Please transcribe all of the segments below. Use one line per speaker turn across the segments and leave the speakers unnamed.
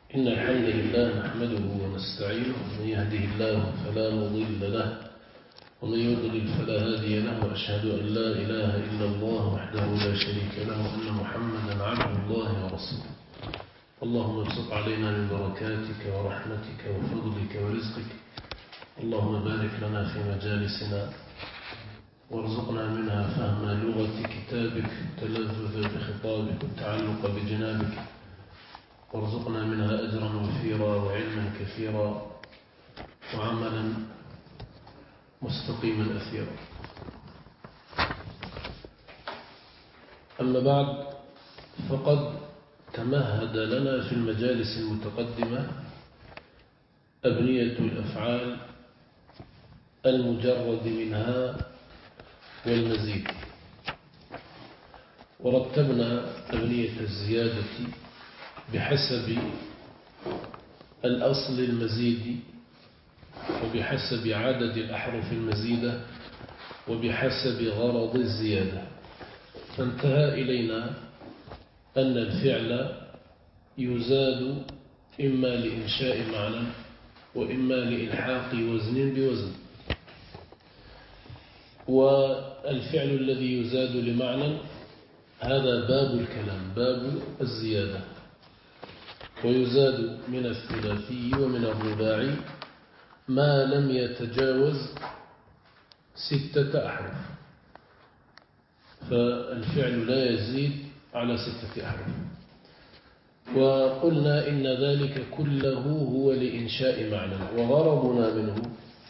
إن الحمد لله نحمده ونستعينه، من يهده الله فلا مضل له ومن يضلل فلا هادي له، وأشهد أن لا إله إلا الله وحده لا شريك له وأن محمدا عبد الله ورسوله. اللهم ابسط علينا من بركاتك ورحمتك وفضلك ورزقك. اللهم بارك لنا في مجالسنا وارزقنا منها فهم لغة كتابك، التلذذ بخطابك والتعلق بجنابك، وارزقنا منها أجرا وفيرا وعلما كثيرا وعملا مستقيما أثيرا. أما بعد، فقد تمهد لنا في المجالس المتقدمة أبنية الأفعال المجرد منها والمزيد، ورتبنا أبنية الزيادة بحسب الأصل المزيد، وبحسب عدد الأحرف المزيدة، وبحسب غرض الزيادة. فانتهى إلينا أن الفعل يزاد إما لإنشاء معنى وإما لإلحاق وزن بوزن. والفعل الذي يزاد لمعنى هذا باب الكلام، باب الزيادة، ويزاد من الثلاثي ومن الرباعي ما لم يتجاوز 6 أحرف، فالفعل لا يزيد على 6 أحرف. وقلنا إن ذلك كله هو لإنشاء معنى، وغرضنا منه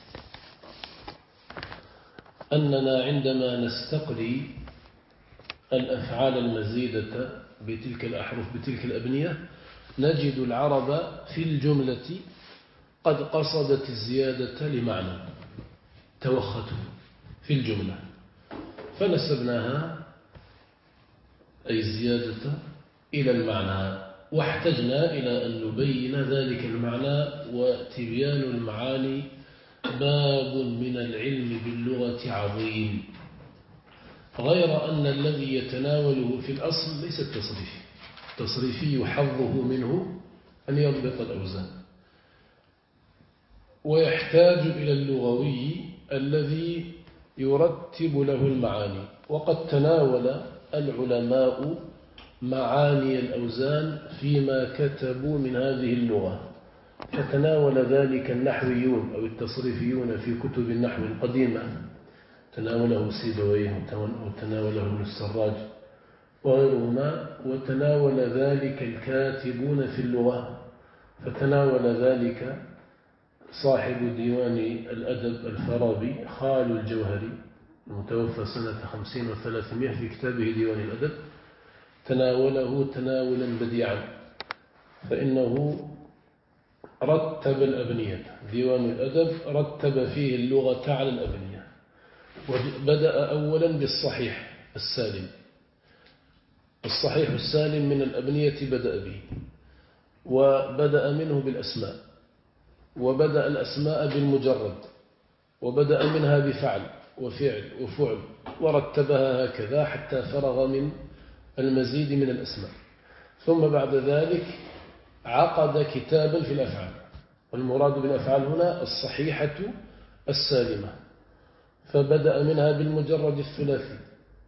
أننا عندما نستقري الأفعال المزيدة بتلك الأحرف بتلك الأبنية نجد العرب في الجملة قد قصدت الزيادة لمعنى، توخته في الجملة، فنسبناها أي الزيادة إلى المعنى، واحتجنا إلى أن نبين ذلك المعنى. وتبيان المعاني باب من العلم باللغة عظيم، غير أن الذي يتناوله في الأصل ليس التصريفي. التصريفي حظه منه أن يضبط الأوزان، ويحتاج إلى اللغوي الذي يرتب له المعاني. وقد تناول العلماء معاني الأوزان فيما كتبوا من هذه اللغة، فتناول ذلك النحويون أو التصريفيون في كتب النحو القديمة، تناوله سيبويه وتناوله ابن السراج وغيرهما، وتناول ذلك الكاتبون في اللغة، فتناول ذلك صاحب ديوان الأدب الفارابي خال الجوهري المتوفى سنة 50 و300 في كتابه ديوان الأدب، تناوله تناولا بديعا، فإنه رتب الأبنية. ديوان الأدب رتب فيه اللغة على الأبنية، وبدأ أولا بالصحيح السالم. الصحيح السالم من الأبنية بدأ به، وبدأ منه بالأسماء، وبدأ الأسماء بالمجرد، وبدأ منها بفعل وفعل وفعل، ورتبها هكذا حتى فرغ من المزيد من الأسماء. ثم بعد ذلك عقد كتابا في الأفعال، والمراد بالأفعال هنا الصحيحة السالمة، فبدأ منها بالمجرد الثلاثي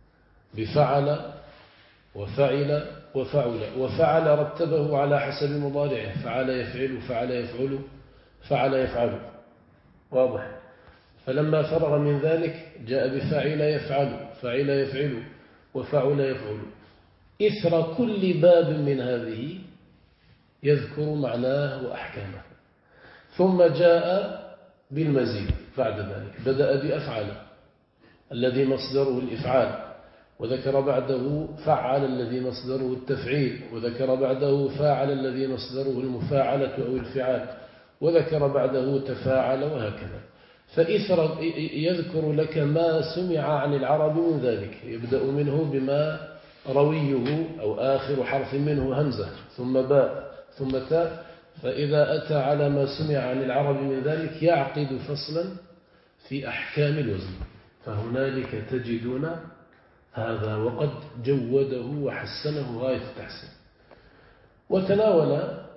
بفعل وفعل وفعل. وفعل رتبه على حسب مضارعه، فعل يفعل فعل يفعل فعل يفعل، واضح. فلما فرغ من ذلك جاء بفعل يفعل فعل يفعل وفعل يفعل. إثر كل باب من هذه يذكر معناه وأحكامه، ثم جاء بالمزيد بعد ذلك. بدأ بأفعل الذي مصدره الإفعال، وذكر بعده فعل الذي مصدره التفعيل، وذكر بعده فاعل الذي مصدره المفاعلة أو الفعال، وذكر بعده تفاعل، وهكذا. فإثر يذكر لك ما سمع عن العرب من ذلك، يبدأ منه بما رويه أو آخر حرف منه همزة ثم باء ثم تاء، فإذا أتى على ما سمع عن العرب من ذلك يعقد فصلا في أحكام الوزن. فهنالك تجدون هذا، وقد جوده وحسنه غاية التحسين. وتناول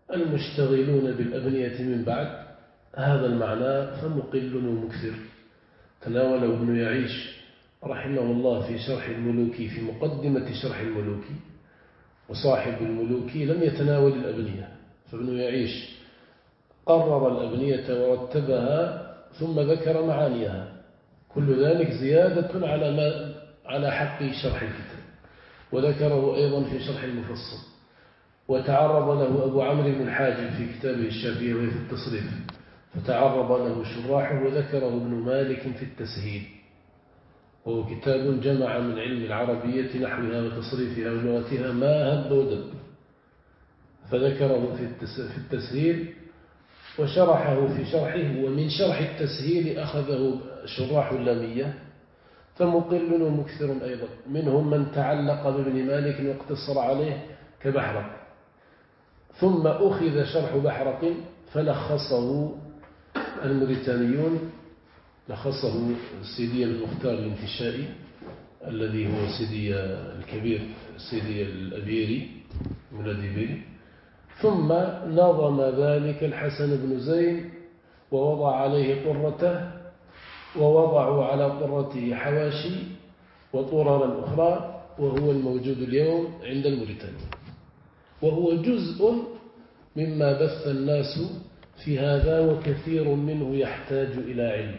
المشتغلون بالأبنية من بعد هذا المعنى فمقل ومكثر. تناوله ابن يعيش رحمه الله في شرح الملوكي، في مقدمة شرح الملوكي، وصاحب الملوكي لم يتناول الأبنية، فابن يعيش قرر الأبنية ورتبها ثم ذكر معانيها، كل ذلك زيادة على حق شرح الكتاب، وذكره أيضا في شرح المفصل. وتعرض له أبو عمرو بن الحاجب في كتابه الشافعي وفي التصريف، فتعرض له شراحه وذكره ابن مالك في التسهيل، وهو كتاب جمع من علم العربية نحوها وتصريفها ولغتها ما هب ودب، فذكره في التسهيل وشرحه في شرحه. ومن شرح التسهيل أخذه شراح اللامية، فمقل ومكثر أيضا، منهم من تعلق بابن مالك واقتصر عليه كبحرق. ثم أخذ شرح بحرق فلخصه الموريتانيون، لخصه سيدي بن مختار الانتشائي الذي هو سيدي الكبير سيدي الأبيري من الأديبيري. ثم نظم ذلك الحسن بن زين ووضع عليه طرته، ووضعوا على طرته حواشي وطررا أخرى، وهو الموجود اليوم عند الموريتانيين، وهو جزء مما بث الناس في هذا، وكثير منه يحتاج إلى علم.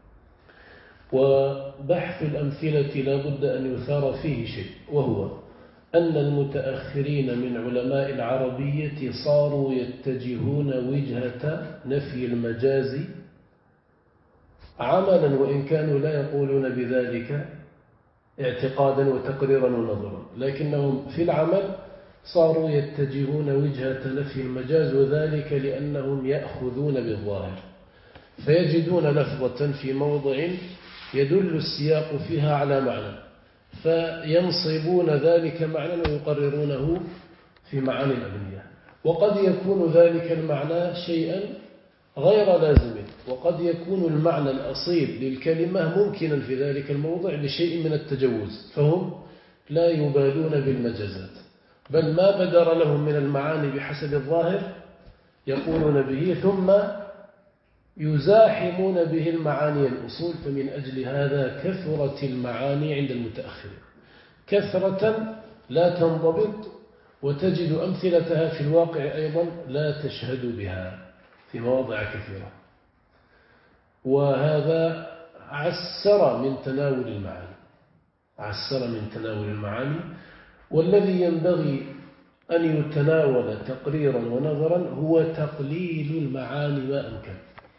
وبحث الأمثلة لا بد أن يثار فيه شيء، وهو أن المتأخرين من علماء العربية صاروا يتجهون وجهة نفي المجاز عملا، وإن كانوا لا يقولون بذلك اعتقادا وتقريرا ونظرا، لكنهم في العمل صاروا يتجهون وجهة نفي المجاز، وذلك لأنهم يأخذون بالظاهر، فيجدون لفظة في موضع يدل السياق فيها على معنى، فينصبون ذلك معنى ويقررونه في معاني الأبنية. وقد يكون ذلك المعنى شيئا غير لازم، وقد يكون المعنى الأصيل للكلمة ممكنا في ذلك الموضع لشيء من التجوز، فهم لا يبالون بالمجازات، بل ما بدر لهم من المعاني بحسب الظاهر يقولون به، ثم يزاحمون به المعاني الأصول. فمن أجل هذا كثرت المعاني عند المتأخرين كثرة لا تنضبط، وتجد أمثلتها في الواقع أيضا لا تشهد بها في مواضع كثيرة، وهذا عسر من تناول المعاني. والذي ينبغي أن يتناول تقريرا ونظرا هو تقليل المعاني ما أمكن،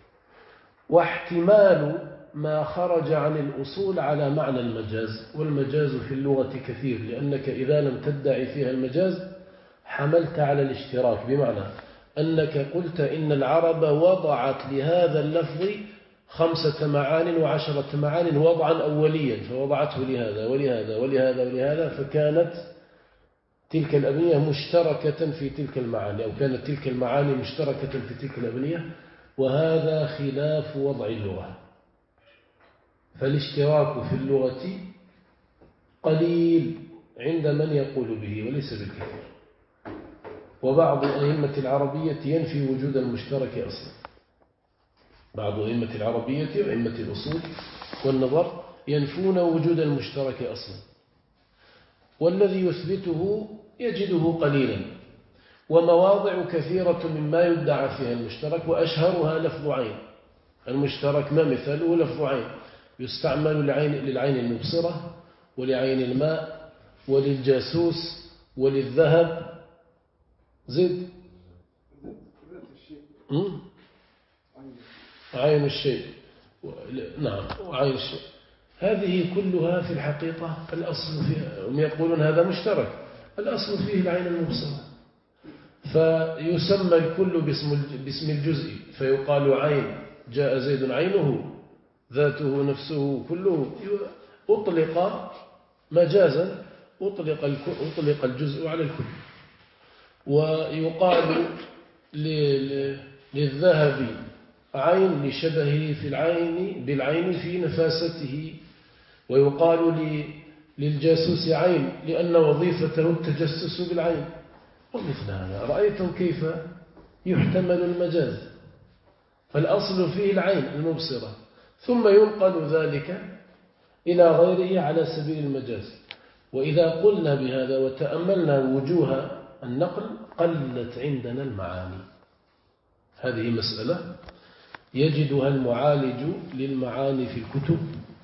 واحتمال ما خرج عن الأصول على معنى المجاز. والمجاز في اللغة كثير، لأنك إذا لم تدعي فيها المجاز حملت على الاشتراك، بمعنى أنك قلت إن العرب وضعت لهذا اللفظ 5 معان و10 معان وضعا أوليا، فوضعته لهذا ولهذا ولهذا ولهذا، فكانت تلك الأبنية مشتركة في تلك المعاني، أو كانت تلك المعاني مشتركة في تلك الأبنية، وهذا خلاف وضع اللغة. فالاشتراك في اللغة قليل عند من يقول به وليس بالكثير. وبعض أئمة العربية ينفي وجود المشترك أصلا، بعض أئمة العربية وأئمة الأصول والنظر ينفون وجود المشترك أصلا، والذي يثبته يجده قليلا. ومواضع كثيرة مما يدعى فيها المشترك، وأشهرها لفظ عين. المشترك ما مثاله؟ لفظ عين، يستعمل للعين المبصرة ولعين الماء وللجاسوس وللذهب. زد عين الشيء، نعم، وعين الشيء، هذه كلها في الحقيقة الأصل فيها، هم يقولون هذا مشترك، الأصل فيه العين المبصرة، فيسمى الكل باسم الجزء، فيقال عين، جاء زيد عينه، ذاته نفسه كله، أطلق مجازا، أطلق الجزء على الكل. ويقال للذهب عين لشبهه في العين بالعين في نفاسته، ويقال للجاسوس عين لأن وظيفته التجسس بالعين، ومثل هذا. رأيتم كيف يحتمل المجاز، فالأصل فيه العين المبصرة، ثم ينقل ذلك إلى غيره على سبيل المجاز. وإذا قلنا بهذا وتأملنا وجوه النقل قلت عندنا المعاني. هذه مسألة يجدها المعالج للمعاني في الكتب.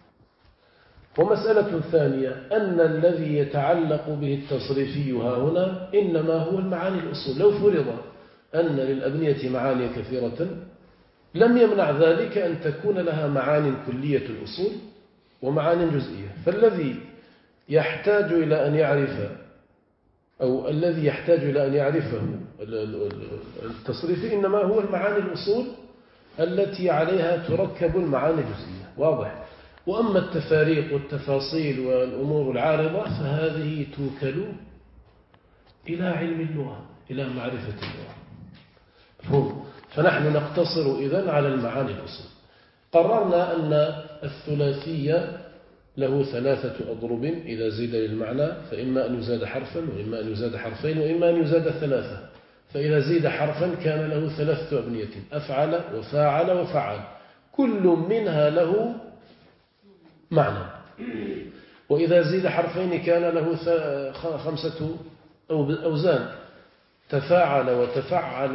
ومسألة ثانية أن الذي يتعلق به التصريفي ها هنا إنما هو المعاني الأصول. لو فرض أن للأبنية معاني كثيرة لم يمنع ذلك أن تكون لها معاني كلية الأصول ومعاني جزئية. فالذي يحتاج إلى أن يعرف أو الذي يحتاج إلى أن يعرفه التصريفي إنما هو المعاني الأصول التي عليها تركب المعاني الجزئية. واضح؟ وأما التفاريق والتفاصيل والأمور العارضة فهذه توكل إلى علم اللغة، إلى معرفة اللغة. فنحن نقتصر إذن على المعاني الأصول. قررنا أن الثلاثية له 3 أضرب إذا زيد للمعنى، فإما أن يزاد حرفا وإما أن يزاد حرفين وإما أن يزاد 3. فإذا زيد حرفا كان له 3 أبنية: أفعل وفاعل وفعل، كل منها له معنى. وإذا زيد حرفين كان له 5 أوزان: تفاعل وتفعل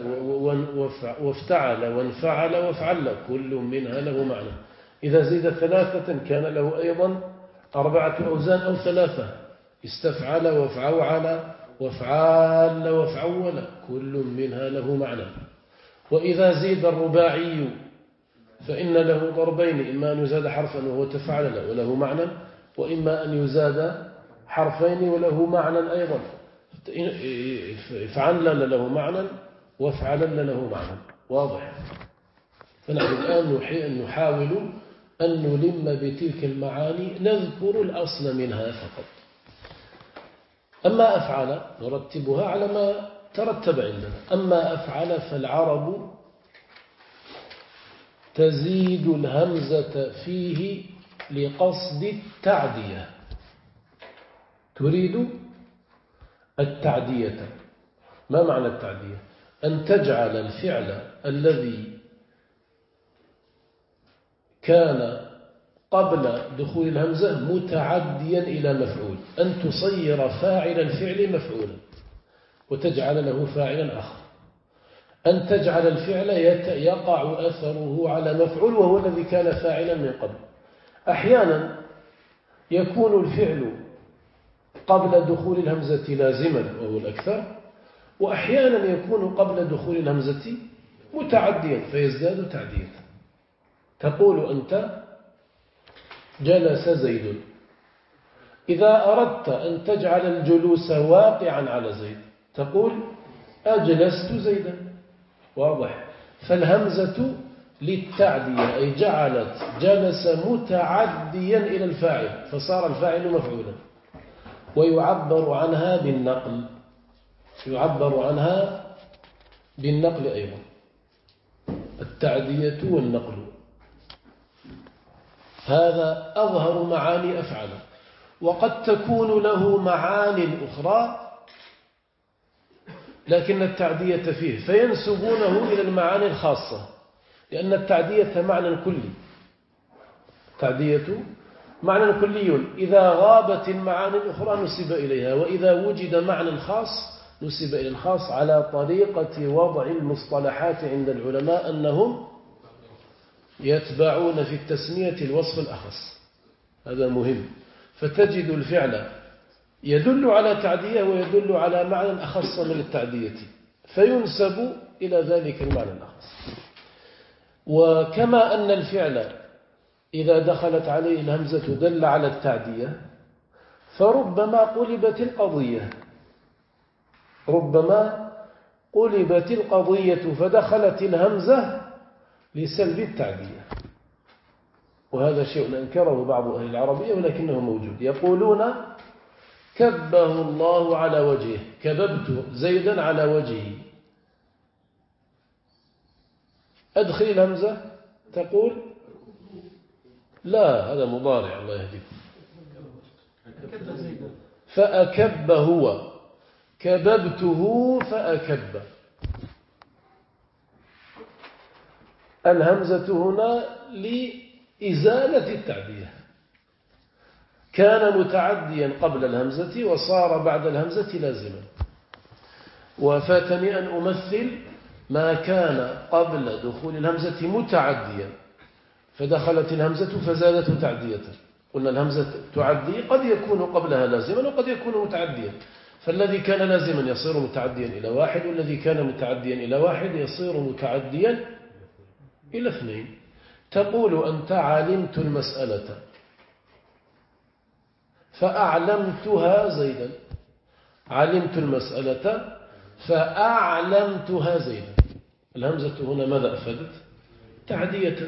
وافتعل وانفعل وافعل، كل منها له معنى. إذا زيد 3 كان له أيضا 4 أوزان أو 3: استفعل وافعوعل وافعال وافعول، كل منها له معنى. وإذا زيد الرباعي فإن له ضربين: إما أن يزاد حرفا وهو تفعل وله معنى، وإما أن يزاد حرفين وله معنى أيضا: فعلل له معنى وافعلل له معنى. واضح؟ فنحن الآن نحاول أن نلم بتلك المعاني، نذكر الأصل منها فقط. أما أفعل نرتبها على ما ترتب عندنا. أما أفعل فالعرب تزيد الهمزة فيه لقصد التعدية، تريد التعدية. ما معنى التعدية؟ أن تجعل الفعل الذي كان قبل دخول الهمزة متعديا إلى مفعول، أن تصير فاعل الفعل مفعولا وتجعل له فاعلا آخر، أن تجعل الفعل يقع أثره على مفعول وهو الذي كان فاعلا من قبل. أحيانا يكون الفعل قبل دخول الهمزة لازما وهو الأكثر، وأحيانا يكون قبل دخول الهمزة متعديا فيزداد تعديا. تقول أنت: جلس زيد. إذا أردت أن تجعل الجلوس واقعا على زيد تقول: أجلست زيدا. واضح؟ فالهمزة للتعدية، أي جعلت جلس متعديا إلى الفاعل فصار الفاعل مفعولا. ويعبر عنها بالنقل، يعبر عنها بالنقل أيضا، التعدية والنقل. هذا أظهر معاني أفعل. وقد تكون له معاني أخرى لكن التعدية فيه فينسبونه إلى المعاني الخاصة، لأن التعدية معنى كلي، تعدية معنى كلي. إذا غابت المعاني الأخرى نسب إليها، وإذا وجد معنى خاص نسب إلى الخاص، على طريقة وضع المصطلحات عند العلماء أنهم يتبعون في التسمية الوصف الأخص. هذا مهم. فتجد الفعل يدل على تعدية ويدل على معنى أخص من التعدية فينسب إلى ذلك المعنى الأخص. وكما أن الفعل إذا دخلت عليه الهمزة دل على التعدية، فربما قلبت القضية، ربما قلبت القضية فدخلت الهمزة لسلب التعدية. وهذا شيء أنكره بعض أهل العربية ولكنه موجود. يقولون: كبه الله على وجهه، كببت زيدا على وجهه. أدخل الهمزة تقول: لا، هذا مضارع الله يهديكم. فأكب هو، كببته فأكب. الهمزة هنا لإزالة التعدية، كان متعديا قبل الهمزة وصار بعد الهمزة لازما. وفاتني أن أمثل ما كان قبل دخول الهمزة متعديا فدخلت الهمزة فزادت تعدية. قلنا الهمزة تعدي قد يكون قبلها لازما وقد يكون متعديا، فالذي كان لازما يصير متعديا إلى واحد، والذي كان متعديا إلى واحد يصير متعديا إلى اثنين. تقول أنت علمت المسألة فأعلمتها زيدا، علمت المسألة فأعلمتها زيدا. الهمزة هنا ماذا أفادت؟ تعدية.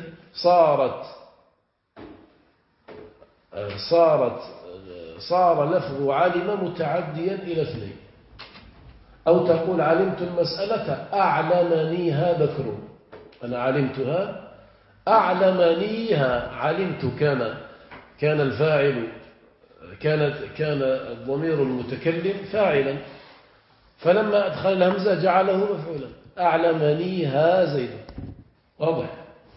صار لفظ علم متعديا إلى اثنين. أو تقول علمت المسألة أعلمنيها بكر، أنا علمتها أعلمنيها. علمت كان الفاعل كان الضمير المتكلم فاعلا، فلما أدخل الهمزة جعله مفعولا. أعلمنيها زيدا. واضح؟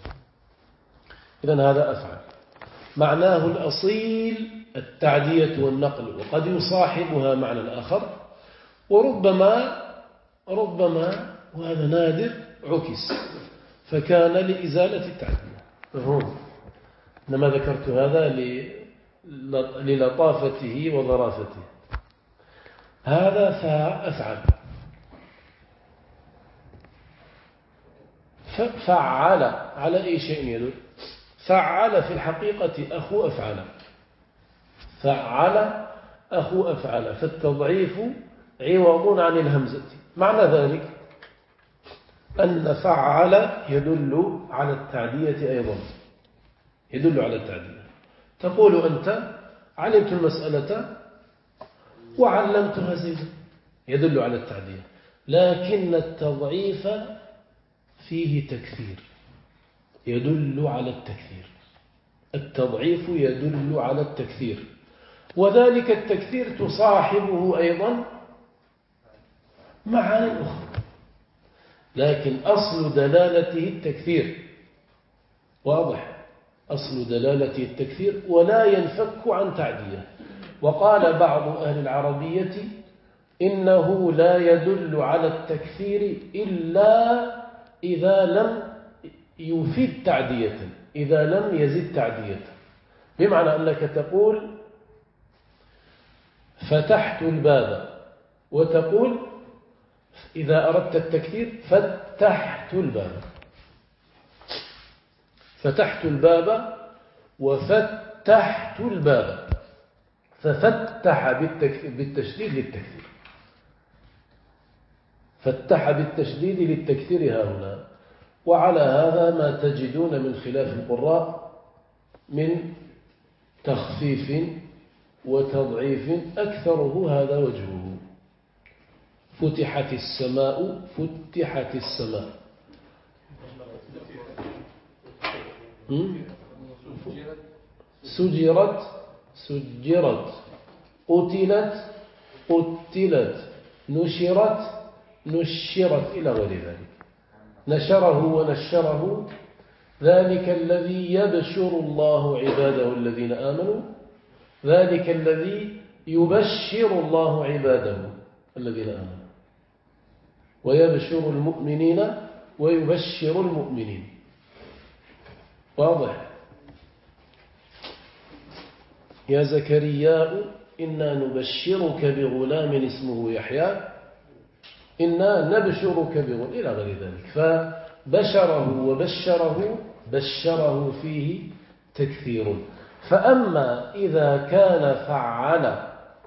إذن هذا أفعل، معناه الأصيل التعدية والنقل، وقد يصاحبها معنى آخر، وربما وهذا نادر عكس فكان لإزالة التعدية. مفهوم؟ إنما ذكرت هذا للطافته وظرافته. هذا أفعل. فعل على أي شيء يدل؟ فعل في الحقيقة أخو أفعل، فعل أخو أفعل، فالتضعيف عوض عن الهمزة. معنى ذلك أن فعل يدل على التعدية أيضا، يدل على التعدية. تقول أنت علمت المسألة وعلمتها زيدا، يدل على التعدية، لكن التضعيف فيه تكثير، يدل على التكثير. التضعيف يدل على التكثير، وذلك التكثير تصاحبه أيضا معاني أخرى، لكن أصل دلالته التكثير. واضح؟ أصل دلالته التكثير ولا ينفك عن تعدية. وقال بعض أهل العربية إنه لا يدل على التكثير إلا إذا لم يفيد تعدية، إذا لم يزد تعدية. بمعنى أنك تقول فتحت الباب، وتقول إذا أردت التكثير فتحت الباب، فتحت الباب وفتحت الباب، ففتح بالتشديد للتكثير، فتح بالتشديد للتكثير ها هنا. وعلى هذا ما تجدون من خلاف القراء من تخفيف وتضعيف أكثره هذا وجهه. فتحت السماء، فتحت السماء، سجرت، سجرت، قتلت، قتلت، نشرت، نشرت، إلى غير ذلك. نشره ونشره، ذلك الذي يبشر الله عباده الذين آمنوا، ذلك الذي يبشر الله عباده الذين آمنوا، ويبشر المؤمنين ويبشر المؤمنين. واضح؟ يا زكريا إنا نبشرك بغلام اسمه يحيى، إنا نبشرك بغلام، إلى غير ذلك. فبشره وبشره، بشره فيه تكثير. فأما إذا كان فعل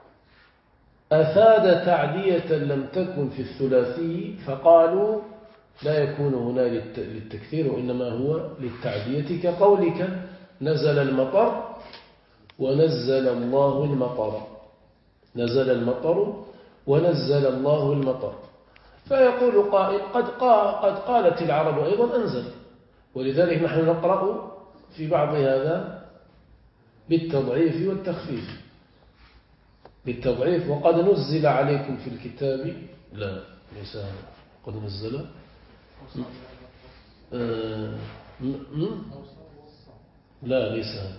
أفاد تعدية لم تكن في الثلاثي فقالوا لا يكون هنا للتكثير وإنما هو للتعدية، كقولك نزل المطر ونزل الله المطر، نزل المطر ونزل الله المطر. فيقول قائل قد قالت العرب أيضا أنزل، ولذلك نحن نقرأ في بعض هذا بالتضعيف والتخفيف، بالتضعيف. وقد نزل عليكم في الكتاب، لا ليس قد نزل، لا ليس هذا.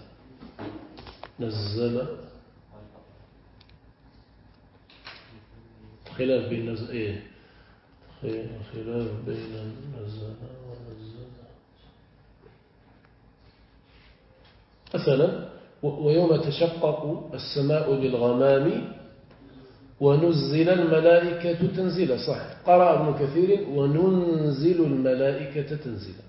نزل خلاف بين نزل خلاف بين نزل ونزل مثلا ويوم تشقق السماء بالغمام ونزل الملائكة تنزيلا. صح، قرأ ابن كثير وننزل الملائكة تنزيلا.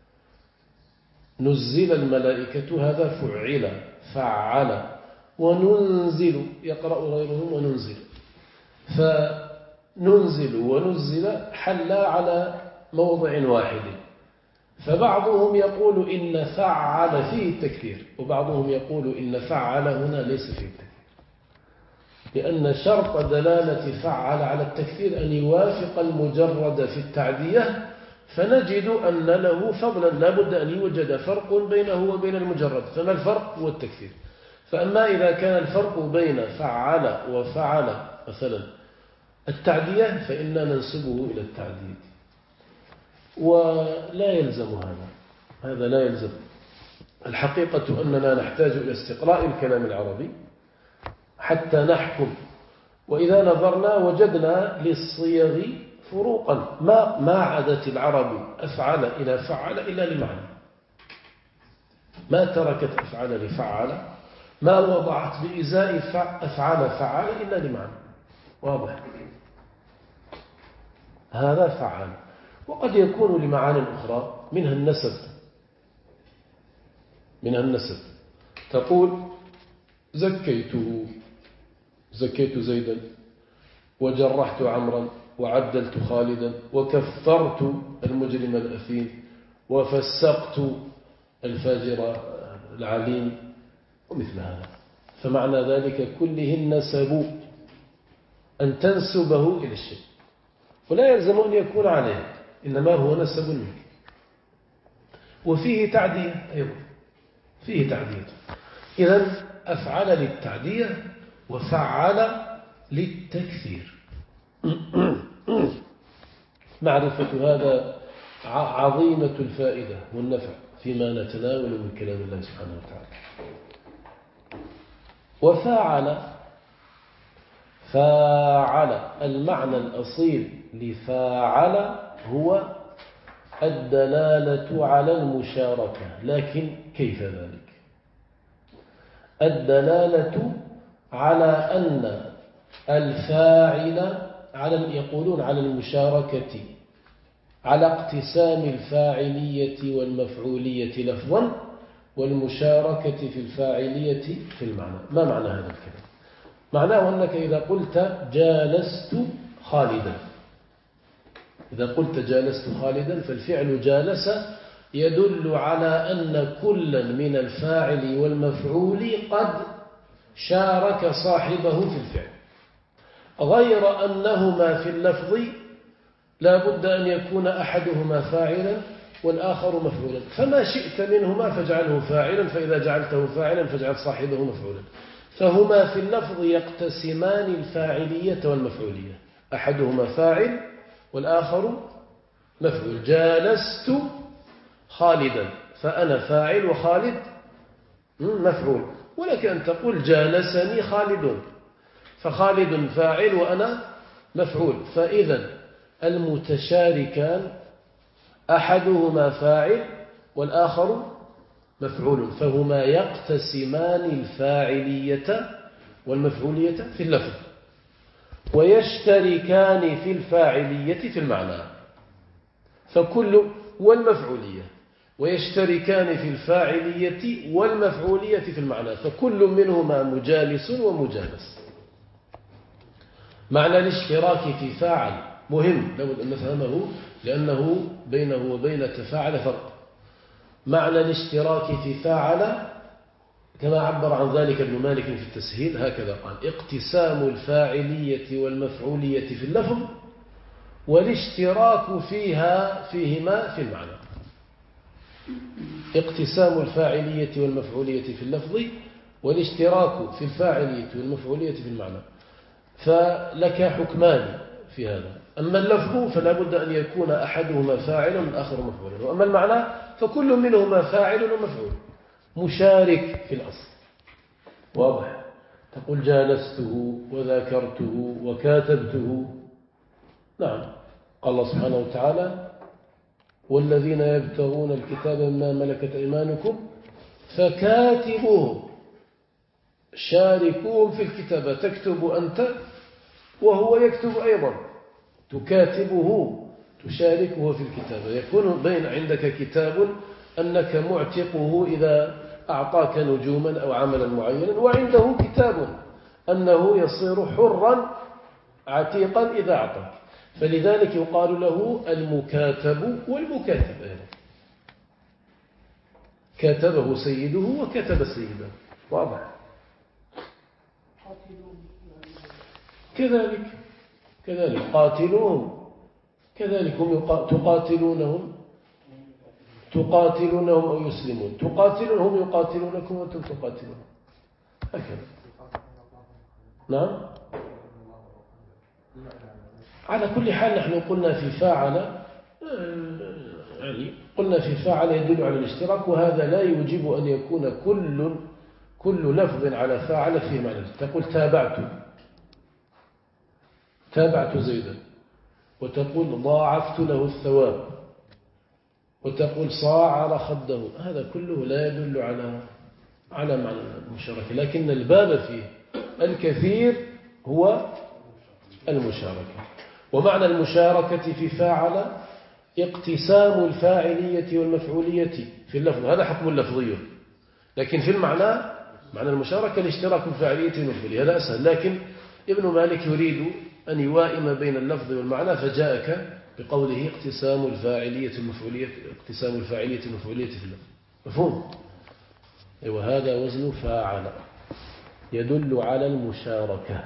نزل الملائكة هذا فعل وننزل يقرأ غيرهم وننزل. فننزل ونزل حلا على موضع واحد. فبعضهم يقول إن فعل فيه التكثير، وبعضهم يقول إن فعل هنا ليس فيه التكثير، لأن شرط دلالة فعل على التكثير أن يوافق المجرد في التعدية، فنجد أن له فضلا، لا بد أن يوجد فرق بينه وبين المجرد. فما الفرق؟ هو التكثير. فأما إذا كان الفرق بين فعل وفعل مثلا التعدية فإننا ننسبه إلى التعدية، ولا يلزم هذا لا يلزم. الحقيقة أننا نحتاج إلى استقراء الكلام العربي حتى نحكم، وإذا نظرنا وجدنا للصيغ فروقا. ما عادت العرب أفعل إلى فعل إلا لمعنى، ما تركت أفعل لفعل، ما وضعت بإزاء أفعل فعل إلا لمعنى واضح. هذا فعل، وقد يكون لمعاني أخرى منها النسب. تقول زكيت زيدا، وجرحت عمرا، وعدلت خالدا، وكفرت المجرم الأثيم، وفسقت الفاجر العليم، ومثل هذا. فمعنى ذلك كله النسب، أن تنسبه إلى الشيء، ولا يلزم أن يكون عليه، إنما هو نسب منه. وفيه تعدية أيضا، فيه تعدية. إذن أفعل للتعدية وفعل للتكثير. معرفة هذا عظيمة الفائدة والنفع فيما نتناول من كلام الله سبحانه وتعالى. فاعل المعنى الأصيل لفاعل هو الدلالة على المشاركة، لكن كيف ذلك؟ الدلالة على أن الفاعل يقولون على المشاركة، على اقتسام الفاعلية والمفعولية لفظا، والمشاركة في الفاعلية في المعنى. ما معنى هذا الكلام؟ معناه أنك إذا قلت جالست خالدا، فالفعل جالس يدل على أن كلا من الفاعل والمفعول قد شارك صاحبه في الفعل، غير أنهما في اللفظ لا بد أن يكون أحدهما فاعلا والآخر مفعولا، فما شئت منهما فاجعله فاعلا، فإذا جعلته فاعلا فاجعل صاحبه مفعولا. فهما في اللفظ يقتسمان الفاعلية والمفعولية، أحدهما فاعل والآخر مفعول. جالست خالدا، فأنا فاعل وخالد مفعول، ولك أن تقول جالسني خالد، فخالد فاعل وأنا مفعول. فإذا المتشاركان أحدهما فاعل والآخر مفعول، فهما يقتسمان الفاعلية والمفعولية في اللفظ، ويشتركان في الفاعلية في المعنى، والمفعولية، ويشتركان في الفاعلية والمفعولية في المعنى، فكل منهما مجالس ومجالس. معنى الاشتراك في فاعل مهم، لابد أن نفهمه، لأنه بينه وبين تفاعل فرق. معنى الاشتراك في فاعل كما عبر عن ذلك ابن مالك في التسهيل هكذا قال: اقتسام الفاعلية والمفعولية في اللفظ، والاشتراك فيهما في المعنى. اقتسام الفاعلية والمفعولية في اللفظ، والاشتراك في الفاعلية والمفعولية في المعنى. فلك حكمان في هذا: أما اللفظ فلا بد أن يكون أحدهما فاعلا والآخر مفعولا، وأما المعنى فكل منهما فاعل ومفعول مشارك في الأصل. واضح؟ تقول جالسته وذاكرته وكاتبته. نعم. قال الله سبحانه وتعالى والذين يبتغون الكتاب مما ملكت أيمانكم فكاتبوهم، شاركوهم في الكتابة، تكتب أنت وهو يكتب أيضا، تكاتبه تشاركه في الكتابة. يكون بين عندك كتاب أنك معتقه إذا أعطاك نجوما أو عملا معينا، وعنده كتاب أنه يصير حرا عتيقا إذا أعطاك، فلذلك يقال له المكاتب والمكاتب أيضا. كاتبه سيده وكتب سيده. واضح؟ كذلك قاتلوهم، كذلك هم تقاتلونهم أو يسلمون، تقاتلون هم يقاتلونكم وأنتم تقاتلون، هكذا. نعم. على كل حال نحن قلنا في فاعل، يعني قلنا في فاعل يدل على الاشتراك، وهذا لا يوجب أن يكون كل لفظ على فاعل فيه معنى. تقول تابعت زيدا، وتقول ضاعفت له الثواب، وتقول صاعر خده، هذا كله لا يدل على معنى المشاركة، لكن الباب فيه الكثير هو المشاركة. ومعنى المشاركة في فاعل اقتسام الفاعلية والمفعولية في اللفظ، هذا حكم اللفظي، لكن في المعنى معنى المشاركة الاشتراك الفاعلية والمفعولية، هذا أسهل. لكن ابن مالك يريد أن يوائم بين اللفظ والمعنى، فجاءك بقوله اقتسام الفاعلية المفعولية في اللفظ. مفهوم؟ وهذا وزن فاعل يدل على المشاركة.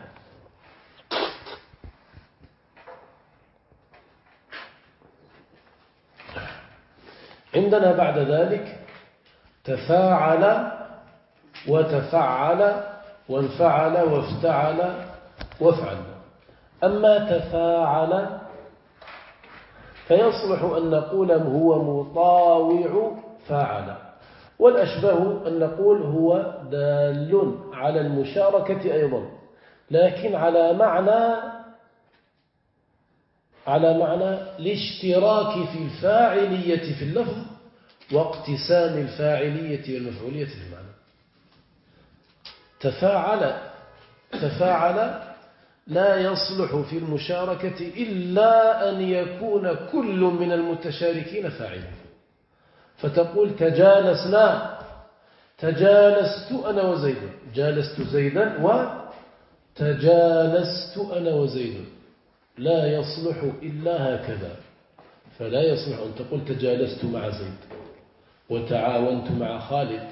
عندنا بعد ذلك تفاعل وتفعل وانفعل وافتعل وافعل. أما تفاعل فيصلح أن نقول هو مطاوع فاعل، والأشبه أن نقول هو دال على المشاركة أيضا، لكن على معنى الاشتراك في الفاعلية في اللفظ واقتسام الفاعلية والمفعولية في المعنى. تفاعل لا يصلح في المشاركة إلا أن يكون كل من المتشاركين فاعلا، فتقول تجالست أنا وزيد، جالست زيدا وتجالست أنا وزيد، لا يصلح إلا هكذا. فلا يصلح أن تقول تجالست مع زيد وتعاونت مع خالد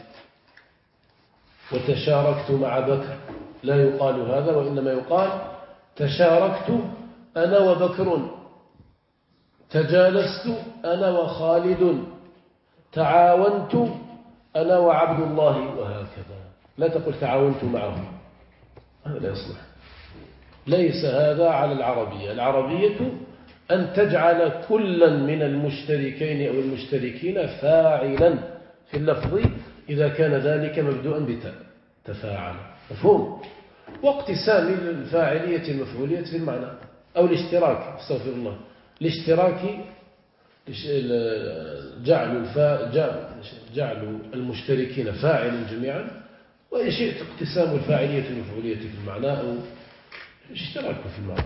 وتشاركت مع بكر، لا يقال هذا، وإنما يقال تشاركت أنا وبكر، تجالست أنا وخالد، تعاونت أنا وعبد الله، وهكذا. لا تقول تعاونت معه، هذا لا يصلح. ليس هذا على العربية. العربية أن تجعل كلا من المشتركين أو المشتركين فاعلا في اللفظ إذا كان ذلك مبدوءا بتاء تفاعل. مفهوم؟ واقتسام الفاعلية المفعولية في المعنى، أو الاشتراك، استغفر الله، الاشتراك جعل المشتركين فاعلا جميعا، وإن شئت اقتسام الفاعلية المفعولية في المعنى أو الاشتراك في المعنى.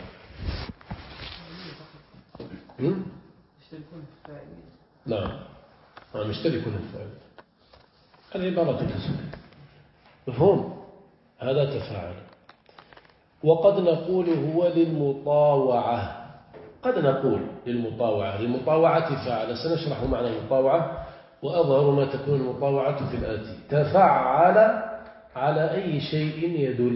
نعم، يشتركون في الفاعلية، العبارة تسمى. مفهوم؟ هذا تفاعل. وقد نقول هو للمطاوعة، قد نقول للمطاوعة فاعل. سنشرح معنى المطاوعة، وأظهر ما تكون المطاوعة في الآتي. تفعل على أي شيء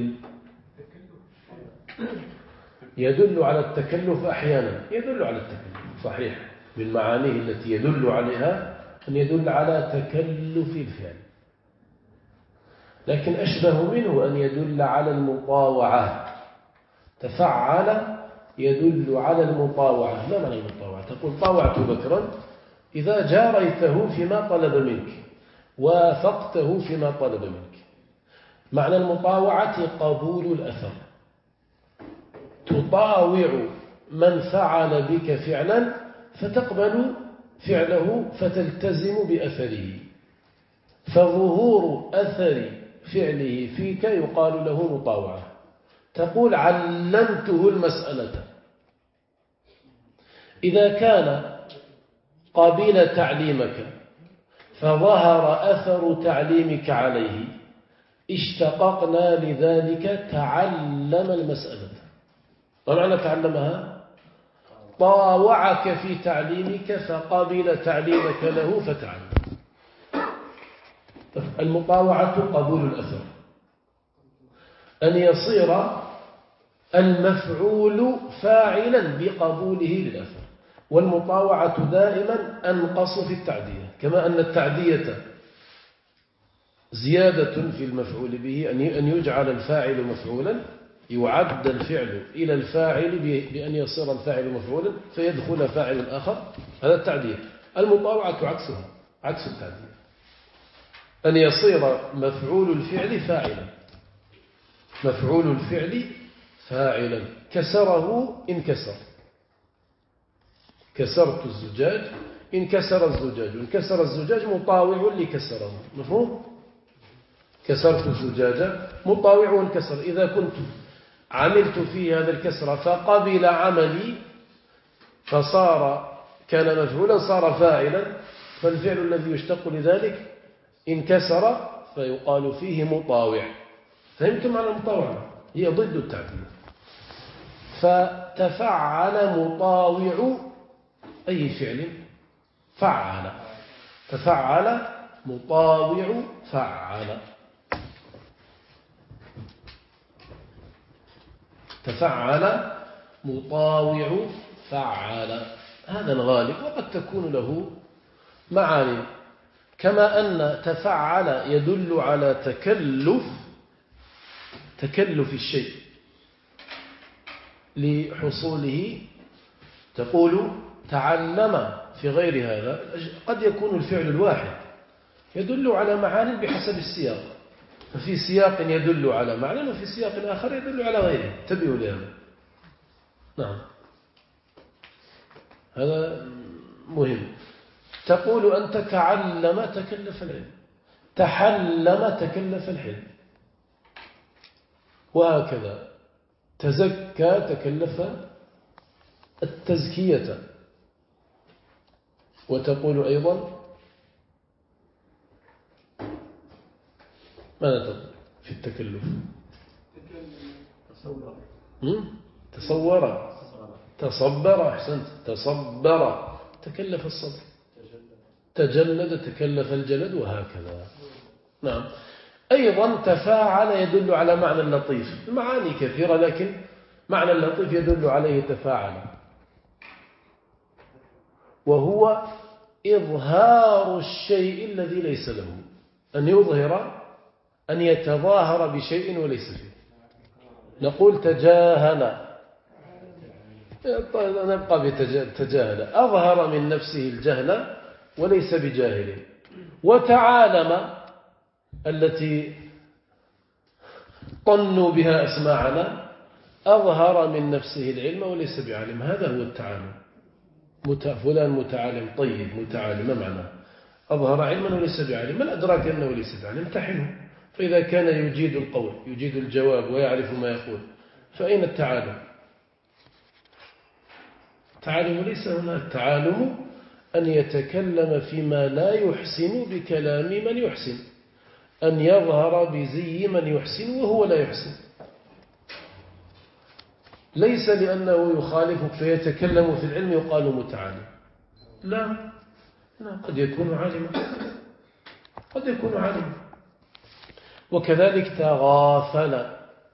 يدل على التكلف أحيانا، يدل على التكلف صحيح، من معانيه التي يدل عليها أن يدل على تكلف الفعل، لكن أشبه منه أن يدل على المطاوعة. تفعل يدل على المطاوعة. ما معنى المطاوعة؟ تقول طاوعت بكرا إذا جاريته فيما طلب منك، وافقته فيما طلب منك. معنى المطاوعة قبول الأثر، تطاوع من فعل بك فعلا فتقبل فعله فتلتزم بأثره، فظهور أثر فعله فيك يقال له مطاوعة. تقول علمته المسألة، إذا كان قبيل تعليمك فظهر أثر تعليمك عليه اشتققنا لذلك تعلم المسألة. ما معنى تعلمها؟ طاوعك في تعليمك فقبل تعليمك له فتعلم. المطاوعة قبول الأثر، أن يصير المفعول فاعلا بقبوله للأثر. والمطاوعة دائما أنقص في التعدية، كما أن التعدية زيادة في المفعول به، أن يجعل الفاعل مفعولا، يعد الفعل إلى الفاعل بأن يصير الفاعل مفعولا فيدخل فاعل آخر، هذا التعدية. المطاوعة عكسها، عكس التعدية، أن يصير مفعول الفعل فاعلا، مفعول الفعل فاعلا. كسره انكسر، كسرت الزجاج انكسر الزجاج، انكسر الزجاج مطاوع لكسره، مفهوم؟ كسرت الزجاج مطاوع وانكسر. إذا كنت عملت في هذا الكسر فقبل عملي فصار كان مفعولا صار فاعلا، فالفعل الذي يشتق لذلك انكسر فيقال فيه مطاوع. فهمتم معنى المطاوعة؟ هي ضد التعديل. فتفعل مطاوع أي فعل؟ فعل. تفعل مطاوع فعل، تفعل مطاوع فعل، هذا الغالب، وقد تكون له معاني. كما أن تفعل يدل على تكلف الشيء لحصوله. تقول تعلم في غير هذا، قد يكون الفعل الواحد يدل على معان بحسب السياق، ففي سياق يدل على معنى وفي سياق آخر يدل على غيره. انتبهوا لهذا. نعم، هذا مهم. تقول أنت تعلم تكلف العلم، تحلم تكلف الحلم، وهكذا. تزكى تكلف التزكية. وتقول أيضا ماذا تقول في التكلف؟ تصور، تصبر، أحسنت، تصبر تكلف الصبر، تجلد تكلف الجلد، وهكذا. نعم. أيضا تفاعل يدل على معنى اللطيف، المعاني كثيرة لكن معنى اللطيف يدل عليه تفاعل، وهو إظهار الشيء الذي ليس له، أن يظهر، أن يتظاهر بشيء وليس فيه. نقول تجاهل، نبقى بتجاهل، أظهر من نفسه الجهل وليس بجاهل. وتعالم التي طنوا بها أسماعنا، أظهر من نفسه العلم وليس بعالم، هذا هو التعالم. فلان متعالم، طيب متعالم، ما معناه؟ أظهر علما وليس بعالم. من أدراك أنه ليس بعالم؟ امتحنه، فإذا كان يجيد القول يجيد الجواب ويعرف ما يقول فأين التعالم؟ التعالم ليس هنا. التعالم أن يتكلم فيما لا يحسن بكلام من يحسن، أن يظهر بزي من يحسن وهو لا يحسن، ليس لأنه يخالفك فيتكلم في العلم يقال متعالم. لا، قد يكون عالما، قد يكون عالما. وكذلك تغافل،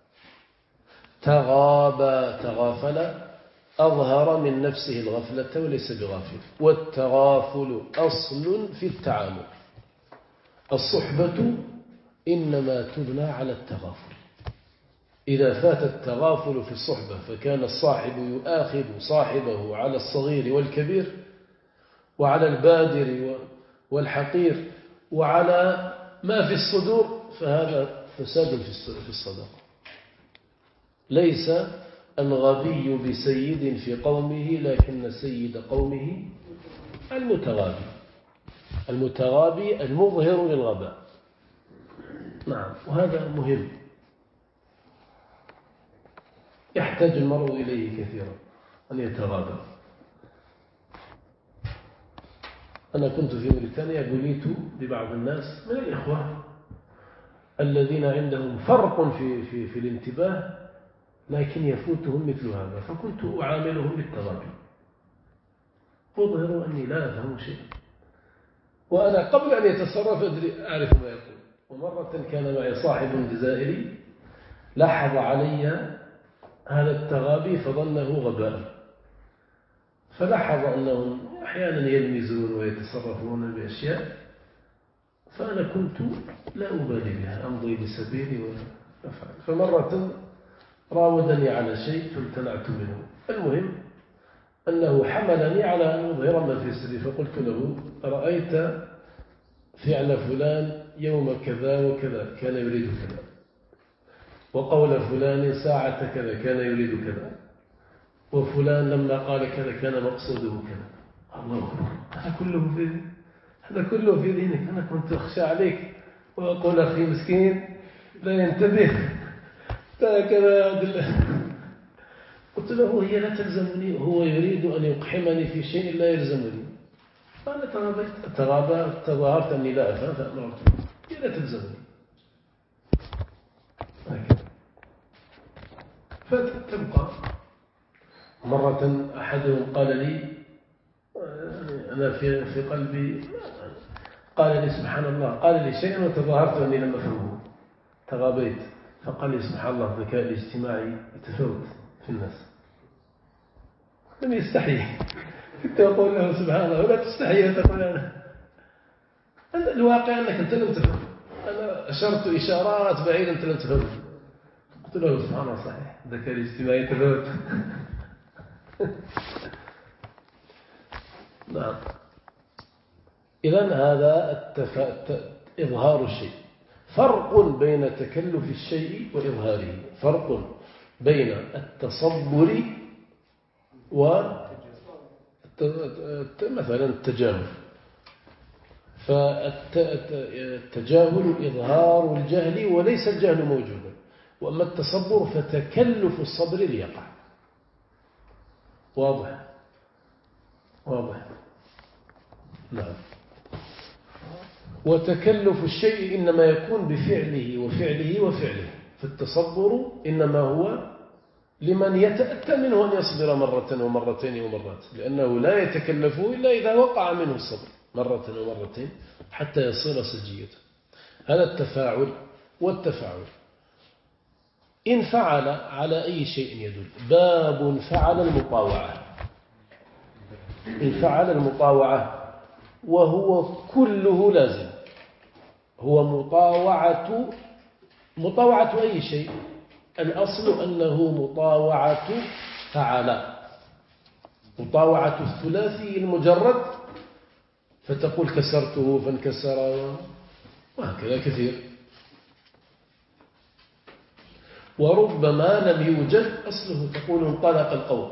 تغافل أظهر من نفسه الغفلة وليس بغافل. والتغافل أصل في التعامل، الصحبة إنما تبنى على التغافل. إذا فات التغافل في الصحبة فكان الصاحب يؤاخذ صاحبه على الصغير والكبير وعلى البادر والحقير وعلى ما في الصدور، فهذا فساد في الصداقة. ليس الغبي بسيد في قومه، لكن سيد قومه المتغابي، المتغابي المظهر للغباء. نعم، وهذا مهم يحتاج المرء إليه كثيرا، أن يتغابى. أنا كنت في موريتانيا، بليت ببعض الناس من الإخوة الذين عندهم فرق في الانتباه، لكن يفوتهم مثل هذا، فكنت أعاملهم بالتغابي، أظهر أني لا أفهم شيء، وأنا قبل أن يتصرف أعرف ما يقول. ومرة كان معي صاحب جزائري لاحظ علي هذا التغابي فظنه غباء، فلاحظ أنهم أحيانا يلمزون ويتصرفون بأشياء، فأنا كنت لا أبالي بها، أمضي بسبيلي وأفعل. فمرة راودني على شيء فامتنعت منه. المهم أنه حملني على أن أظهر ما في سري، فقلت له: رأيت فعل فلان يوم كذا وكذا كان يريد كذا، وقول فلان ساعة كذا كان يريد كذا، وفلان لما قال كذا كان مقصوده كذا. الله أكبر، هذا كله في ذهنك. أنا كنت أخشى عليك وأقول أخي مسكين لا ينتبه كذا. قلت له: هي لا تلزمني، هو يريد أن يقحمني في شيء لا يلزمني. فأنا تظاهرت أني لا أفهم، فأمرت هي لا تلزمني فتبقى. مرة أحدهم قال لي، أنا في قلبي قال لي سبحان الله، قال لي شيئا وتظاهرت أني لم أفهمه، تغابيت، فقال لي سبحان الله الذكاء الاجتماعي يتفاوت في الناس. لم يستحي، كنت أقول له سبحان الله ولا تستحي أن تقول أنا. الواقع أنك أنت لم تفهم، أنا أشرت إشارات بعيدة أنت لم تفهم. قلت له سبحان الله صحيح الذكاء الاجتماعي يتفاوت. نعم. إذن هذا إظهار الشيء. فرق بين تكلف الشيء وإظهاره، فرق بين التصبر مثلا التجاهل. فالتجاهل إظهار الجهل وليس الجهل موجودا، وأما التصبر فتكلف الصبر ليقع. واضح؟ نعم. وتكلف الشيء إنما يكون بفعله وفعله، فالتصبر إنما هو لمن يتأتى منه أن يصبر مرة ومرتين ومرات، لأنه لا يتكلفه إلا إذا وقع منه الصبر مرة ومرتين حتى يصير سجيته. هذا التفاعل والتفاعل. إن فعل على أي شيء يدل. باب فعل المطاوعة. إن فعل المطاوعة وهو كله لازم، هو مطاوعة أي شيء. الأصل أنه مطاوعة فعل، مطاوعة الثلاثي المجرد، فتقول كسرته فانكسر وهكذا كثير. وربما لم يوجد أصله، تقول انطلق القول،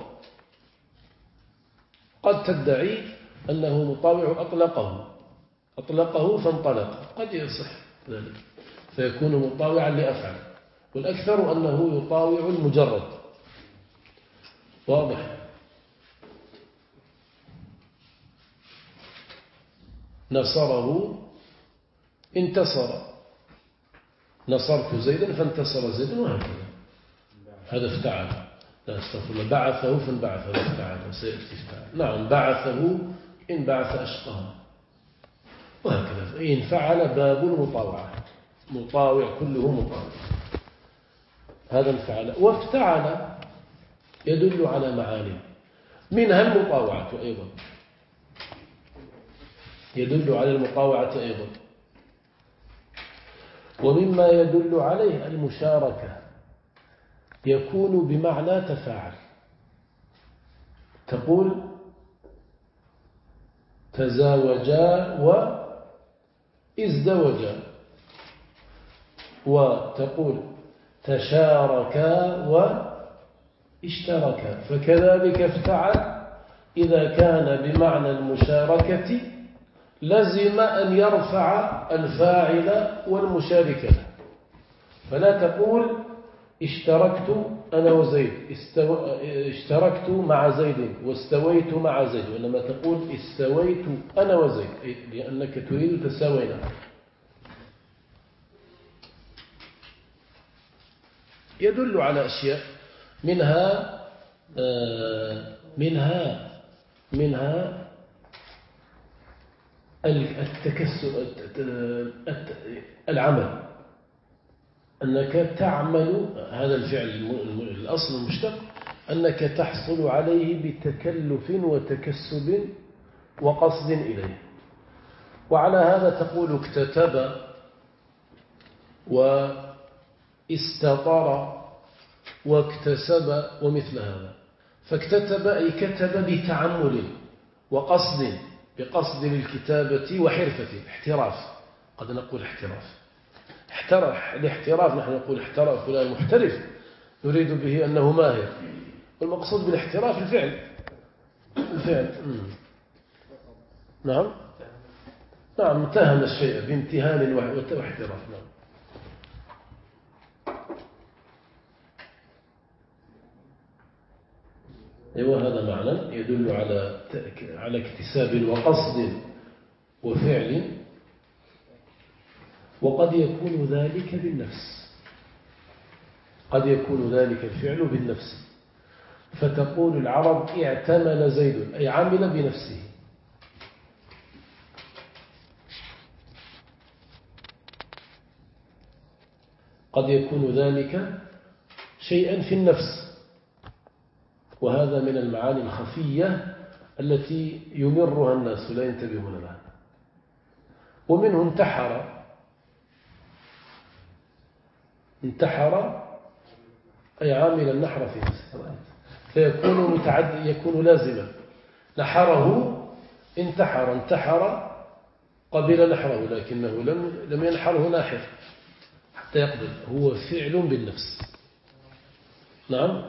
قد تدعي أنه مطاوع أطلقه فانطلق، قد يصح ذلك فيكون مطاوعا لأفعل، والأكثر أنه يطاوع المجرد. واضح؟ نصره انتصر، نصرت زيدا فانتصر زيد، وهكذا. هذا افتعل، لا استغفر الله. بعثه فانبعث، هذا افتعل سيأتي افتعل. نعم، بعثه إن بعث أشقاه، وهكذا. إن فعل باب المطاوعة، مطاوع كله مطاوع. هذا انفعل. وافتعل يدل على معاني، منها المطاوعة أيضا، يدل على المطاوعة أيضا. ومما يدل عليه المشاركة، يكون بمعنى تفاعل. تقول تزاوجا وازدوجا، وتقول تشاركا واشتركا. فكذلك افتعل إذا كان بمعنى المشاركة لزم أن يرفع الفاعل والمشارك له. فلا تقول اشتركت أنا وزيد، اشتركت مع زيد واستويت مع زيد، وإنما تقول استويت أنا وزيد، لأنك تريد تساوينا. يدل على أشياء منها العمل، أنك تعمل هذا الفعل الأصل المشتق، أنك تحصل عليه بتكلف وتكسب وقصد إليه. وعلى هذا تقول اكتتب واستطر واكتسب ومثل هذا. فاكتتب أي كتب بتعمل وقصد، بقصد للكتابة وحرفة، احتراف. قد نقول احتراف، الاحتراف نحن نقول احترف فلان محترف، نريد به أنه ماهر، والمقصود بالاحتراف الفعل. نعم امتهن الشيء بامتهان واحتراف. نعم. أيوة، هذا معنى يدل على اكتساب وقصد وفعل. وقد يكون ذلك بالنفس، قد يكون ذلك الفعل بالنفس. فتقول العرب اعتمل زيد أي عمل بنفسه. قد يكون ذلك شيئا في النفس، وهذا من المعاني الخفية التي يمرها الناس لا ينتبهون لها. ومنه انتحر أي عامل النحر في نفسه، فيكون يكون لازما. نحره انتحر قبل نحره، لكنه لم ينحره ناحر حتى يقبل، هو فعل بالنفس. نعم،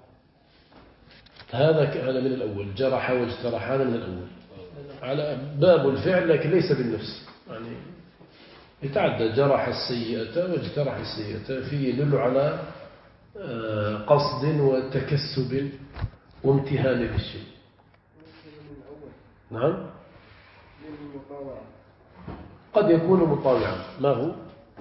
هذا من الأول. جرح واجترح هذا من الأول على باب الفعل، لكن ليس بالنفس. يعني يتعدى جرح السيئة واجترح السيئة، فيه يدل على قصد وتكسب وامتهان للشيء. نعم، قد يكون مطاوعا. ما هو؟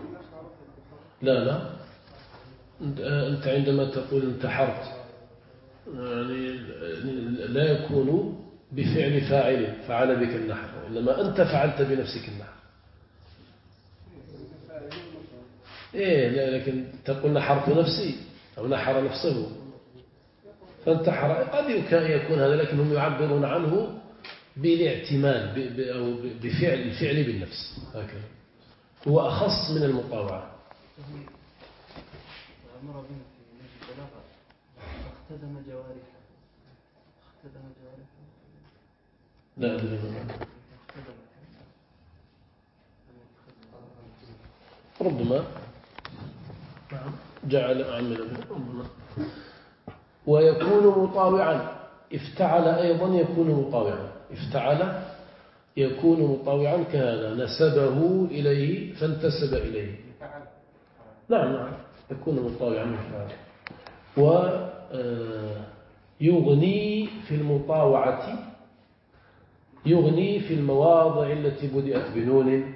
لا أنت عندما تقول انتحرت يعني لا يكون بفعل فاعل فعل بك النحر، إنما أنت فعلت بنفسك النحر. لا، لكن تقول نحرت نفسي أو نحر نفسه، فانتحر. قد يكون هذا، لكن هم يعبرون عنه بالاعتماد أو بفعل الفعل بالنفس، هكذا هو أخص من المطاوعة.
أمر بنا في نجد البلاغة اختدم جوارحه.
لا أدري ربما جعل عمل ربما. ويكون مطاوعا. افتعل أيضا يكون مطاوعا. افتعل يكون مطاوعا كهذا، نسبه إليه فانتسب إليه. نعم يكون مطاوعا فعلا. ويغني في المطاوعة، يغني في المواضع التي بدأت بنون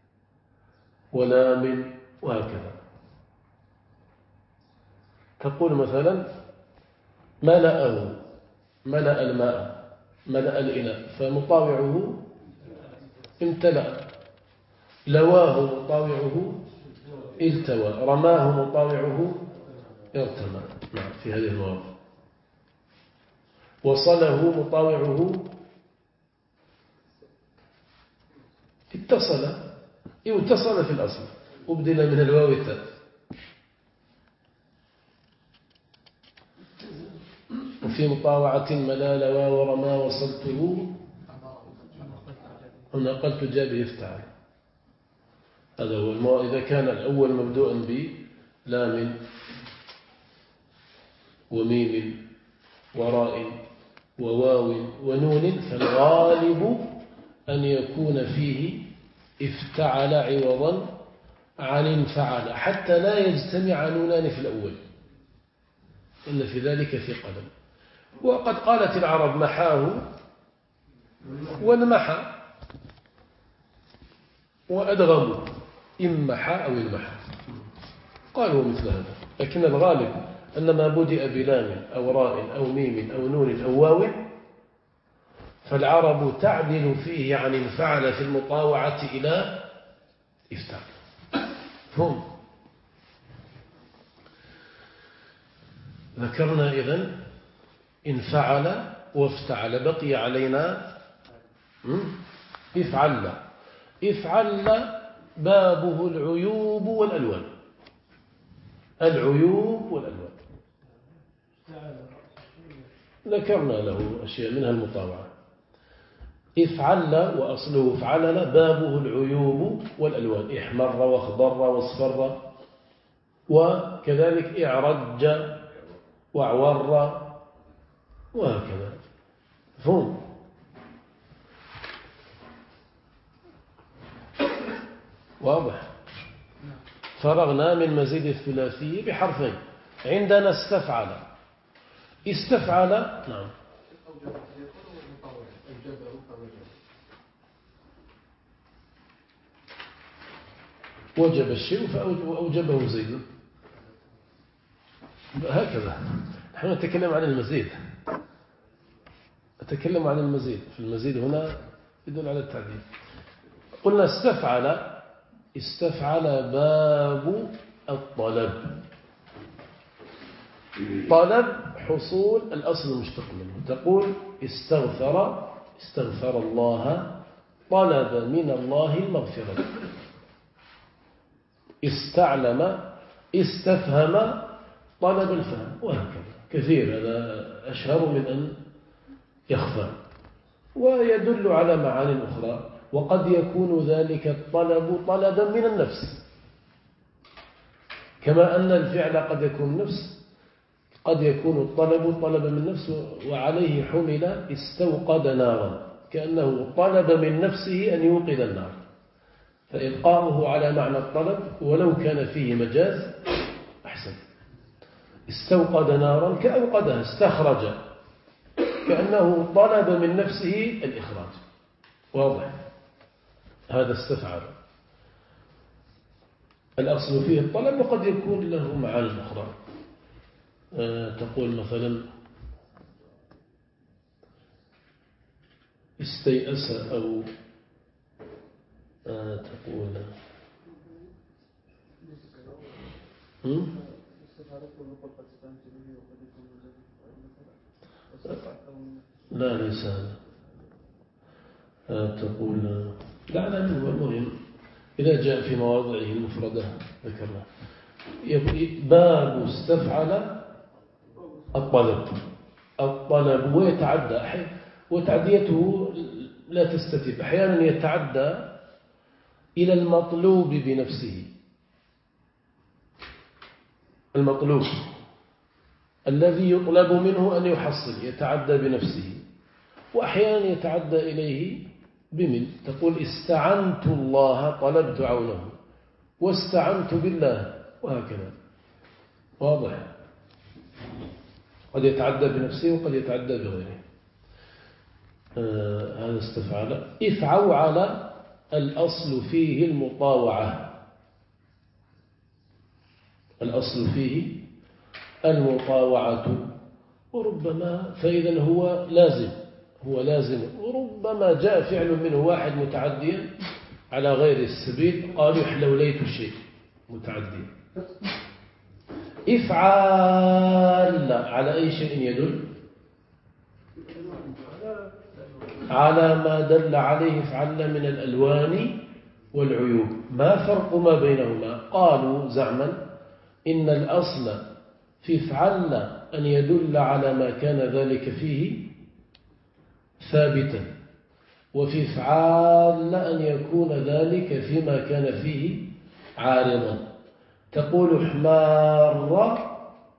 ولام وهكذا. تقول مثلا ملأه، ملأ الماء، ملأ الإناء، فمطاوعه امتلأ. لواه مطاوعه التوى، رماه مطاوعه ارتمى. نعم، في هذه المواضع. وصله مطاوعه اتصل في الأصل، أبدل من الواو التاء. في مطاوعة ملال ورما وصلته ونقلت جابه افتعل. هذا هو إذا كان الأول مبدوءا بلام وميم وراء وواو ونون فالغالب أن يكون فيه افتعل عوضا عن انفعل حتى لا يجتمع نونان في الأول، إن في ذلك في قدم. وقد قالت العرب محاه وانمحى وأدغموا إمحى أو المحى، قالوا مثل هذا. لكن الغالب أن ما بدأ بلام أو راء أو ميم أو نون أو واو فالعرب تعدل فيه عن انفعل في المطاوعة إلى افتعل. هم ذكرنا إذن انفعل وافتعل، بقي علينا افعل. افعل بابه العيوب والألوان، العيوب والألوان ذكرنا له أشياء منها المطاوعة. افعل وأصله افعلل بابه العيوب والألوان، احمر واخضر واصفر، وكذلك اعرج واعور وهكذا. فهم واضح. فرغنا من مزيد الثلاثي بحرفين. عندنا استفعل. استفعل نعم وجب الشيء فأوجبه زيد، هكذا. نحن نتكلم عن المزيد، أتكلم عن المزيد. في المزيد هنا يدل على التعديل. قلنا استفعل. استفعل باب الطلب. طلب حصول الأصل المشتق منه. تقول استغفر الله، طلب من الله المغفرة. استعلم استفهم طلب الفهم، وهكذا كثير. هذا أشهر من أن يخفى، ويدل على معاني أخرى. وقد يكون ذلك الطلب طلبا من النفس، كما أن الفعل قد يكون نفس، قد يكون الطلب طلبا من النفس. وعليه حمل استوقد نارا، كأنه طلب من نفسه أن يوقد النار، فإلقاؤه على معنى الطلب ولو كان فيه مجاز أحسن. استوقد نارا كأوقدها، استخرج، كأنه طلب من نفسه الإخراج. واضح. هذا استفعل. الأصل فيه الطلب، وقد يكون له معاني أخرى. تقول مثلا استيأس، أو تقول لا ليس هذا. تقول لا هو المهم إذا جاء في مواضعه المفردة ذكرنا. باب استفعل الطلب ويتعدى، وتعديته لا تستتب. أحيانا يتعدى إلى المطلوب بنفسه، المطلوب الذي يطلب منه أن يحصل يتعدى بنفسه، وأحيانا يتعدى إليه بمن. تقول استعنت الله طلبت عونه، واستعنت بالله، وهكذا. واضح. قد يتعدى بنفسه وقد يتعدى بغيره. هذا استفعل. افعوا على الأصل فيه المطاوعة. الأصل فيه المطاوعة، وربما فإذا هو لازم، وربما جاء فعل منه واحد متعديا على غير السبيل، قالوا حلوليت الشيء متعديا. افعال على أي شيء يدل؟ على ما دل عليه افعل من الألوان والعيوب. ما فرق ما بينهما؟ قالوا زعما إن الأصل في افعل أن يدل على ما كان ذلك فيه ثابتا، وفي افعال أن يكون ذلك فيما كان فيه عارضا. تقول احمر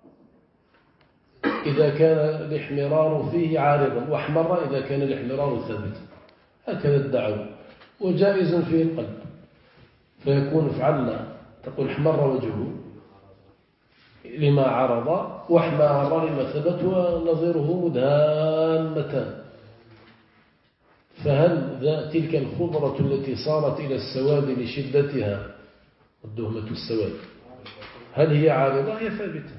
إذا كان الاحمرار فيه عارضا، واحمر إذا كان الاحمرار ثابتا، هكذا الدعوة. وجائز فيه القلب، فيكون افعلنا، تقول احمر وجهه لما عرض، واحمر لما ثبت، ونظيره مدهامتان. فهل تلك الخضرة التي صارت إلى السواد لشدتها، الدهمة السواد، هل هي عارضة؟ هي ثابتة.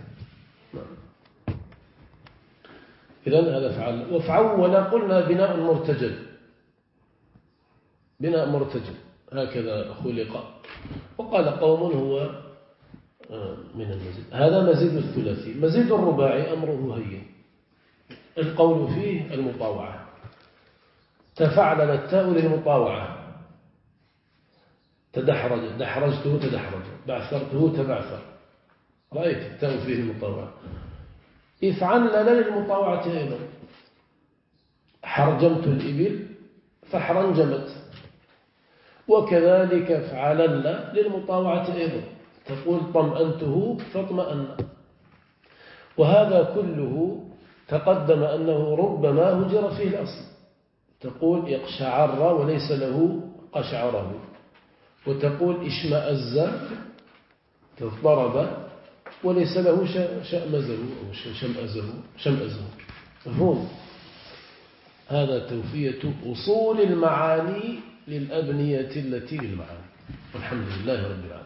إذن هذا فعل. وفعول قلنا بناء مرتجل، بناء مرتجل هكذا خلق. وقال قوم هو من المزيد. هذا مزيد الثلاثي. مزيد الرباعي أمره هين، القول فيه المطاوعة. تفعل التاء للمطاوعة، تدحرج دحرجته تدحرج، بعثرته تبعثر، رأيت التاء فيه المطاوعة. افعلنا للمطاوعة أيضا، حرجمت الإبل فحرنجمت، وكذلك افعلنا للمطاوعة أيضا، تقول طمأنته فاطمأن. وهذا كله تقدم أنه ربما هجر فيه الأصل، تقول يقشعر وليس له قشعره، وتقول اشمأز تضرب وليس له شأمزه أو شمأزه. مفهوم؟ هذا توفية أصول المعاني للأبنية التي للمعاني. والحمد لله رب العالمين.